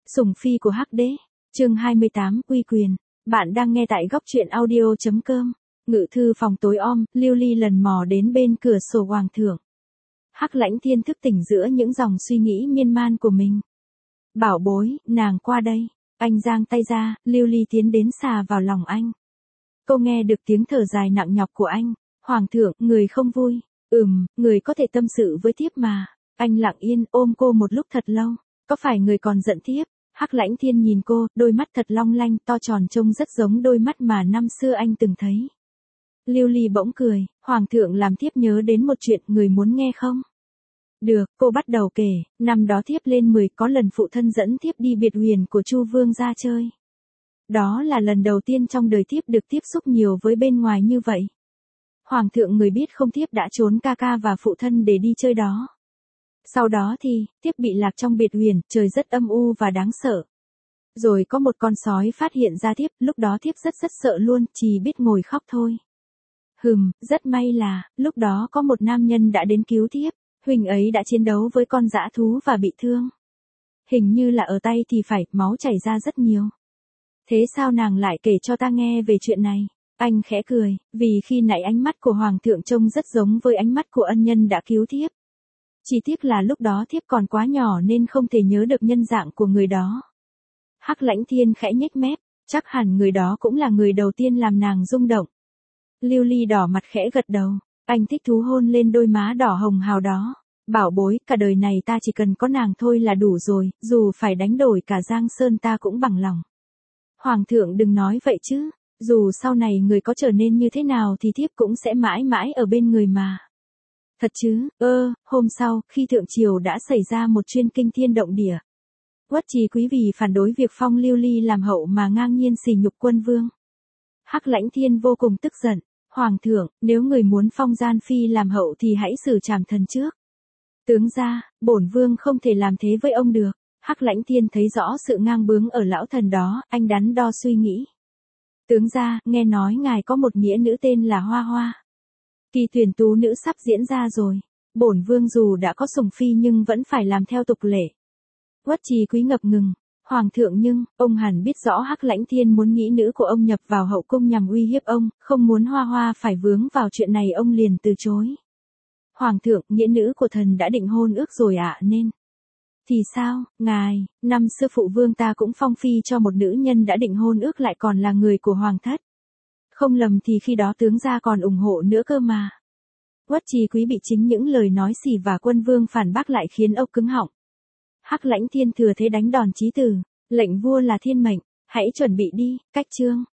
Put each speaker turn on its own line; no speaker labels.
Sủng phi của Hắc đế. Chương 28, uy quyền. Bạn đang nghe tại góc truyện audio.com. Ngự thư phòng tối om, Lưu Ly lần mò đến bên cửa sổ hoàng thượng. Hắc Lãnh Thiên thức tỉnh giữa những dòng suy nghĩ miên man của mình. Bảo bối, nàng qua đây. Anh giang tay ra, Lưu Ly tiến đến xà vào lòng anh. Cô nghe được tiếng thở dài nặng nhọc của anh. Hoàng thượng, người không vui. Người có thể tâm sự với thiếp mà. Anh lặng yên ôm cô một lúc thật lâu. Có phải người còn giận thiếp? Hắc Lãnh Thiên nhìn cô, đôi mắt thật long lanh, to tròn trông rất giống đôi mắt mà năm xưa anh từng thấy. Lưu Ly bỗng cười, Hoàng thượng làm thiếp nhớ đến một chuyện, người muốn nghe không? Được, cô bắt đầu kể, năm đó thiếp lên 10 có lần phụ thân dẫn thiếp đi biệt huyền của Chu Vương ra chơi. Đó là lần đầu tiên trong đời thiếp được tiếp xúc nhiều với bên ngoài như vậy. Hoàng thượng người biết không, thiếp đã trốn ca ca và phụ thân để đi chơi đó. Sau đó thì, thiếp bị lạc trong biệt huyền, trời rất âm u và đáng sợ. Rồi có một con sói phát hiện ra thiếp, lúc đó thiếp rất sợ luôn, chỉ biết ngồi khóc thôi. Rất may là, lúc đó có một nam nhân đã đến cứu thiếp, huynh ấy đã chiến đấu với con dã thú và bị thương. Hình như là ở tay thì phải, máu chảy ra rất nhiều. Thế sao nàng lại kể cho ta nghe về chuyện này? Anh khẽ cười, vì khi nãy ánh mắt của Hoàng thượng trông rất giống với ánh mắt của ân nhân đã cứu thiếp. Chỉ tiếc là lúc đó thiếp còn quá nhỏ nên không thể nhớ được nhân dạng của người đó. Hắc Lãnh Thiên khẽ nhếch mép, chắc hẳn người đó cũng là người đầu tiên làm nàng rung động. Lưu Ly đỏ mặt khẽ gật đầu, anh thích thú hôn lên đôi má đỏ hồng hào đó. Bảo bối, cả đời này ta chỉ cần có nàng thôi là đủ rồi, dù phải đánh đổi cả Giang Sơn ta cũng bằng lòng. Hoàng thượng đừng nói vậy chứ, dù sau này người có trở nên như thế nào thì thiếp cũng sẽ mãi mãi ở bên người mà. Thật chứ? Hôm sau, khi thượng triều đã xảy ra một chuyên kinh thiên động địa. Uất Trì Quý vì phản đối việc phong Lưu Ly làm hậu mà ngang nhiên sỉ nhục quân vương. Hắc Lãnh Thiên vô cùng tức giận, Hoàng thượng, nếu người muốn phong Gian Phi làm hậu thì hãy xử trảm thần trước. Tướng gia, bổn vương không thể làm thế với ông được. Hắc Lãnh Thiên thấy rõ sự ngang bướng ở lão thần đó, anh đắn đo suy nghĩ. Tướng gia, nghe nói ngài có một nghĩa nữ tên là Hoa Hoa. Kỳ tuyển tú nữ sắp diễn ra rồi. Bổn vương dù đã có sủng phi nhưng vẫn phải làm theo tục lệ. Uất Trì Quý ngập ngừng. Hoàng thượng, nhưng, ông hẳn biết rõ Hắc Lãnh Thiên muốn nghĩ nữ của ông nhập vào hậu cung nhằm uy hiếp ông, không muốn Hoa Hoa phải vướng vào chuyện này ông liền từ chối. Hoàng thượng, nghĩa nữ của thần đã định hôn ước rồi ạ, nên. Thì sao, ngài, năm xưa phụ vương ta cũng phong phi cho một nữ nhân đã định hôn ước lại còn là người của hoàng thất. Không lầm thì khi đó tướng gia còn ủng hộ nữa cơ mà. Uất Trì Quý bị chính những lời nói xỉ và quân vương phản bác lại khiến ốc cứng họng. Hắc Lãnh Thiên thừa thế đánh đòn chí tử, lệnh vua là thiên mệnh, hãy chuẩn bị đi, cách chương.